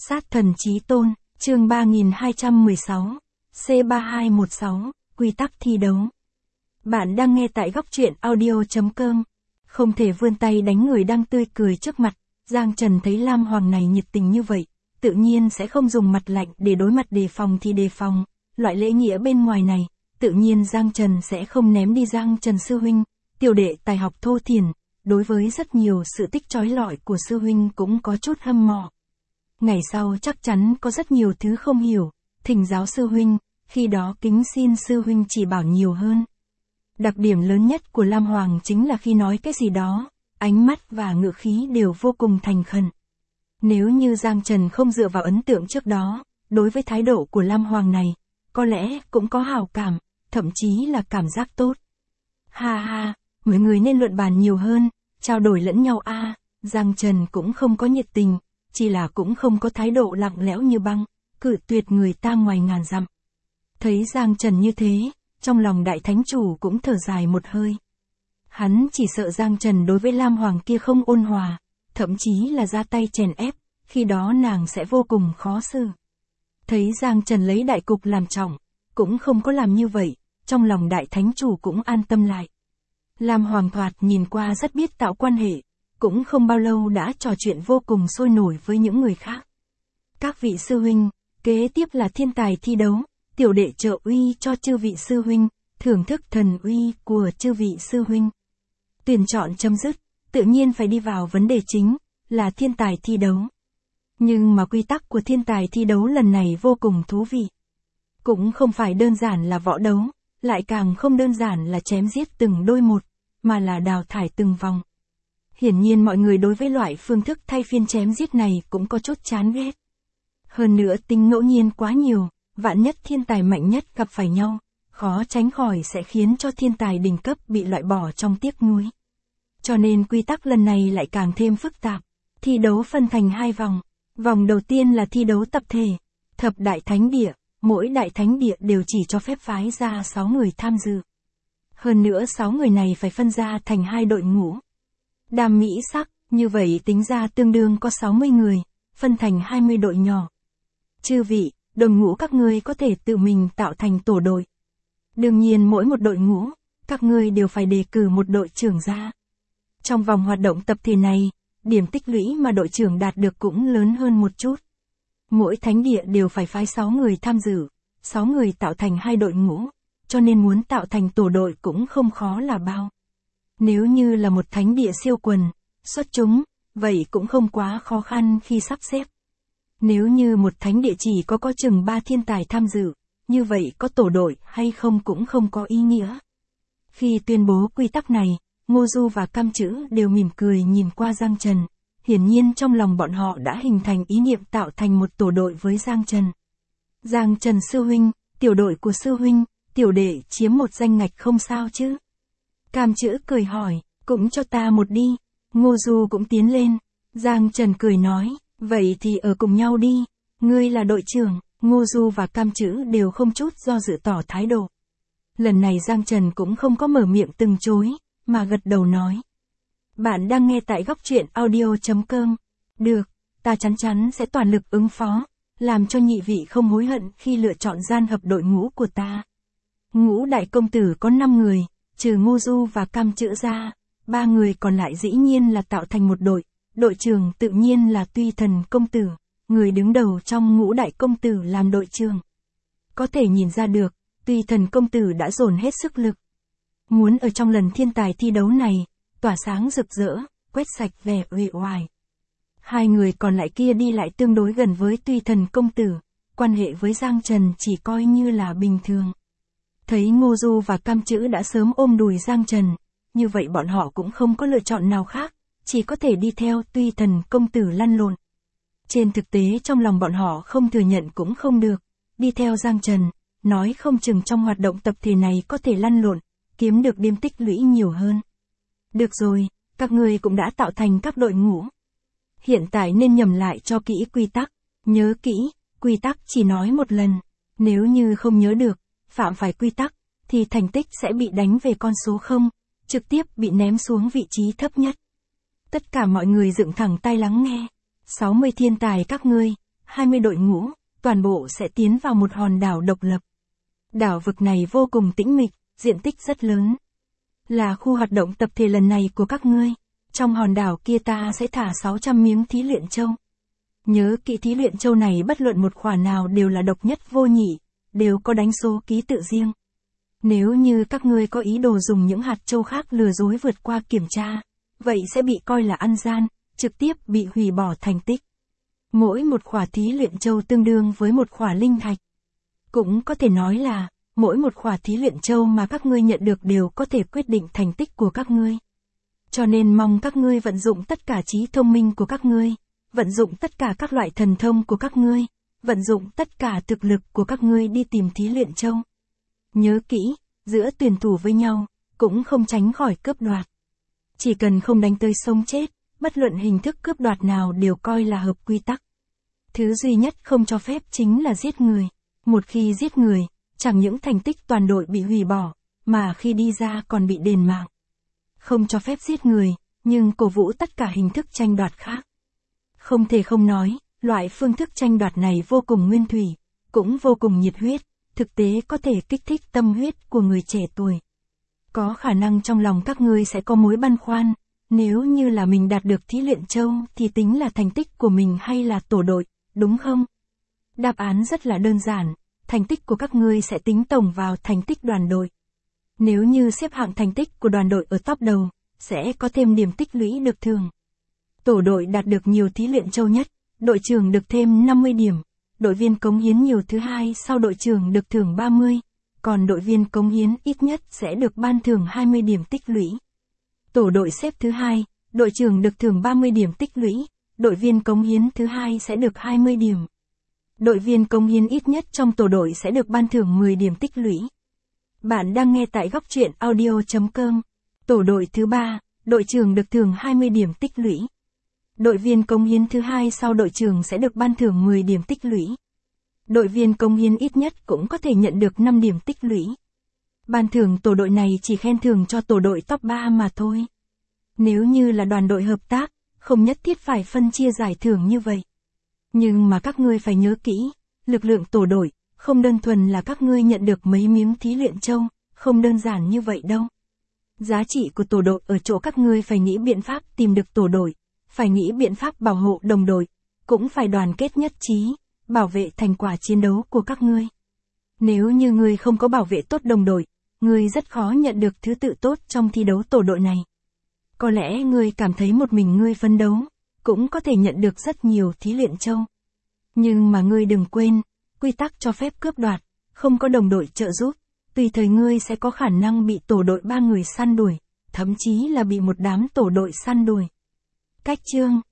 Sát thần chí tôn, chương 3216, C3216, quy tắc thi đấu. Bạn đang nghe tại góc truyện audio.com. Không thể vươn tay đánh người đang tươi cười trước mặt, Giang Trần thấy Lam Hoàng này nhiệt tình như vậy, tự nhiên sẽ không dùng mặt lạnh để đối mặt đề phòng thì đề phòng, loại lễ nghĩa bên ngoài này, tự nhiên Giang Trần sẽ không ném đi. Giang Trần sư huynh, tiểu đệ tài học thô thiển, đối với rất nhiều sự tích chói lọi của sư huynh cũng có chút hâm mộ. Ngày sau chắc chắn có rất nhiều thứ không hiểu, thỉnh giáo sư huynh, khi đó kính xin sư huynh chỉ bảo nhiều hơn. Đặc điểm lớn nhất của Lam Hoàng chính là khi nói cái gì đó, ánh mắt và ngữ khí đều vô cùng thành khẩn. Nếu như Giang Trần không dựa vào ấn tượng trước đó, đối với thái độ của Lam Hoàng này, có lẽ cũng có hảo cảm, thậm chí là cảm giác tốt. Ha ha, mọi người nên luận bàn nhiều hơn, trao đổi lẫn nhau a. Giang Trần cũng không có nhiệt tình, chỉ là cũng không có thái độ lặng lẽo như băng, cự tuyệt người ta ngoài ngàn dặm. Thấy Giang Trần như thế, trong lòng đại thánh chủ cũng thở dài một hơi. Hắn chỉ sợ Giang Trần đối với Lam Hoàng kia không ôn hòa, thậm chí là ra tay chèn ép, khi đó nàng sẽ vô cùng khó xử. Thấy Giang Trần lấy đại cục làm trọng, cũng không có làm như vậy, trong lòng đại thánh chủ cũng an tâm lại. Lam Hoàng thoạt nhìn qua rất biết tạo quan hệ, cũng không bao lâu đã trò chuyện vô cùng sôi nổi với những người khác. Các vị sư huynh, kế tiếp là thiên tài thi đấu, tiểu đệ trợ uy cho chư vị sư huynh, thưởng thức thần uy của chư vị sư huynh. Tuyển chọn chấm dứt, tự nhiên phải đi vào vấn đề chính, là thiên tài thi đấu. Nhưng mà quy tắc của thiên tài thi đấu lần này vô cùng thú vị. Cũng không phải đơn giản là võ đấu, lại càng không đơn giản là chém giết từng đôi một, mà là đào thải từng vòng. Hiển nhiên mọi người đối với loại phương thức thay phiên chém giết này cũng có chút chán ghét. Hơn nữa tính ngẫu nhiên quá nhiều, vạn nhất thiên tài mạnh nhất gặp phải nhau, khó tránh khỏi sẽ khiến cho thiên tài đỉnh cấp bị loại bỏ trong tiếc nuối. Cho nên quy tắc lần này lại càng thêm phức tạp. Thi đấu phân thành 2 vòng. Vòng đầu tiên là thi đấu tập thể, thập đại thánh địa, mỗi đại thánh địa đều chỉ cho phép phái ra 6 người tham dự. Hơn nữa 6 người này phải phân ra thành 2 đội ngũ. Đam mỹ sắc, như vậy tính ra tương đương có 60 người, phân thành 20 đội nhỏ. Chư vị, đội ngũ các ngươi có thể tự mình tạo thành tổ đội. Đương nhiên mỗi một đội ngũ, các ngươi đều phải đề cử một đội trưởng ra. Trong vòng hoạt động tập thể này, điểm tích lũy mà đội trưởng đạt được cũng lớn hơn một chút. Mỗi thánh địa đều phải phái 6 người tham dự, 6 người tạo thành 2 đội ngũ, cho nên muốn tạo thành tổ đội cũng không khó là bao. Nếu như là một thánh địa siêu quần, xuất chúng, vậy cũng không quá khó khăn khi sắp xếp. Nếu như một thánh địa chỉ có chừng 3 thiên tài tham dự, như vậy có tổ đội hay không cũng không có ý nghĩa. Khi tuyên bố quy tắc này, Ngô Du và Cam Chữ đều mỉm cười nhìn qua Giang Trần. Hiển nhiên trong lòng bọn họ đã hình thành ý niệm tạo thành một tổ đội với Giang Trần. Giang Trần sư huynh, tiểu đội của sư huynh, tiểu đệ chiếm một danh ngạch không sao chứ? Cam Chữ cười hỏi, cũng cho ta một đi. Ngô Du cũng tiến lên. Giang Trần cười nói, vậy thì ở cùng nhau đi. Ngươi là đội trưởng. Ngô Du và Cam Chữ đều không chút do dự tỏ thái độ. Lần này Giang Trần cũng không có mở miệng từ chối, mà gật đầu nói. Bạn đang nghe tại góc truyện audio.com. Được, ta chắn chắn sẽ toàn lực ứng phó, làm cho nhị vị không hối hận khi lựa chọn gian hợp đội ngũ của ta. Ngũ đại công tử có 5 người, trừ Ngô Du và Cam Chữ ra, 3 người còn lại dĩ nhiên là tạo thành một đội, đội trưởng tự nhiên là Tuy Thần công tử, người đứng đầu trong ngũ đại công tử làm đội trưởng. Có thể nhìn ra được, Tuy Thần công tử đã dồn hết sức lực. Muốn ở trong lần thiên tài thi đấu này, tỏa sáng rực rỡ, quét sạch vẻ uể oải. 2 người còn lại kia đi lại tương đối gần với Tuy Thần công tử, quan hệ với Giang Trần chỉ coi như là bình thường. Thấy Ngô Du và Cam Chữ đã sớm ôm đùi Giang Trần, như vậy bọn họ cũng không có lựa chọn nào khác, chỉ có thể đi theo Tuy Thần công tử lăn lộn. Trên thực tế trong lòng bọn họ không thừa nhận cũng không được, đi theo Giang Trần, nói không chừng trong hoạt động tập thể này có thể lăn lộn, kiếm được điểm tích lũy nhiều hơn. Được rồi, các ngươi cũng đã tạo thành các đội ngũ. Hiện tại nên nhẩm lại cho kỹ quy tắc, nhớ kỹ, quy tắc chỉ nói một lần, nếu như không nhớ được, phạm phải quy tắc, thì thành tích sẽ bị đánh về con số 0, trực tiếp bị ném xuống vị trí thấp nhất. Tất cả mọi người dựng thẳng tay lắng nghe. 60 thiên tài các ngươi, 20 đội ngũ, toàn bộ sẽ tiến vào một hòn đảo độc lập. Đảo vực này vô cùng tĩnh mịch, diện tích rất lớn. Là khu hoạt động tập thể lần này của các ngươi. Trong hòn đảo kia ta sẽ thả 600 miếng thí luyện châu. Nhớ kỹ thí luyện châu này bất luận một khỏa nào đều là độc nhất vô nhị, đều có đánh số ký tự riêng. Nếu như các ngươi có ý đồ dùng những hạt châu khác lừa dối vượt qua kiểm tra, vậy sẽ bị coi là ăn gian, trực tiếp bị hủy bỏ thành tích. Mỗi một khỏa thí luyện châu tương đương với một khỏa linh thạch. Cũng có thể nói là, mỗi một khỏa thí luyện châu mà các ngươi nhận được đều có thể quyết định thành tích của các ngươi. Cho nên mong các ngươi vận dụng tất cả trí thông minh của các ngươi, vận dụng tất cả các loại thần thông của các ngươi, vận dụng tất cả thực lực của các ngươi đi tìm thí luyện châu. Nhớ kỹ, giữa tuyển thủ với nhau, cũng không tránh khỏi cướp đoạt. Chỉ cần không đánh tới sống chết, bất luận hình thức cướp đoạt nào đều coi là hợp quy tắc. Thứ duy nhất không cho phép chính là giết người. Một khi giết người, chẳng những thành tích toàn đội bị hủy bỏ, mà khi đi ra còn bị đền mạng. Không cho phép giết người, nhưng cổ vũ tất cả hình thức tranh đoạt khác. Không thể không nói, loại phương thức tranh đoạt này vô cùng nguyên thủy, cũng vô cùng nhiệt huyết, thực tế có thể kích thích tâm huyết của người trẻ tuổi. Có khả năng trong lòng các ngươi sẽ có mối băn khoăn, nếu như là mình đạt được thí luyện châu thì tính là thành tích của mình hay là tổ đội, đúng không? Đáp án rất là đơn giản, thành tích của các ngươi sẽ tính tổng vào thành tích đoàn đội. Nếu như xếp hạng thành tích của đoàn đội ở top đầu, sẽ có thêm điểm tích lũy được thưởng. Tổ đội đạt được nhiều thí luyện châu nhất, đội trưởng được thêm 50 điểm, đội viên cống hiến nhiều thứ hai sau đội trưởng được thưởng 30, còn đội viên cống hiến ít nhất sẽ được ban thưởng 20 điểm tích lũy. Tổ đội xếp thứ hai, đội trưởng được thưởng 30 điểm tích lũy, đội viên cống hiến thứ hai sẽ được 20 điểm. Đội viên cống hiến ít nhất trong tổ đội sẽ được ban thưởng 10 điểm tích lũy. Bạn đang nghe tại góc truyện audio.com. Tổ đội thứ 3, đội trưởng được thưởng 20 điểm tích lũy. Đội viên cống hiến thứ hai sau đội trưởng sẽ được ban thưởng 10 điểm tích lũy. Đội viên cống hiến ít nhất cũng có thể nhận được 5 điểm tích lũy. Ban thưởng tổ đội này chỉ khen thưởng cho tổ đội top 3 mà thôi. Nếu như là đoàn đội hợp tác, không nhất thiết phải phân chia giải thưởng như vậy. Nhưng mà các ngươi phải nhớ kỹ, lực lượng tổ đội, không đơn thuần là các ngươi nhận được mấy miếng thí luyện châu, không đơn giản như vậy đâu. Giá trị của tổ đội ở chỗ các ngươi phải nghĩ biện pháp tìm được tổ đội, phải nghĩ biện pháp bảo hộ đồng đội, cũng phải đoàn kết nhất trí, bảo vệ thành quả chiến đấu của các ngươi. Nếu như ngươi không có bảo vệ tốt đồng đội, ngươi rất khó nhận được thứ tự tốt trong thi đấu tổ đội này. Có lẽ ngươi cảm thấy một mình ngươi phấn đấu, cũng có thể nhận được rất nhiều thí luyện châu. Nhưng mà ngươi đừng quên, quy tắc cho phép cướp đoạt, không có đồng đội trợ giúp, tùy thời ngươi sẽ có khả năng bị tổ đội 3 người săn đuổi, thậm chí là bị một đám tổ đội săn đuổi. Cách chương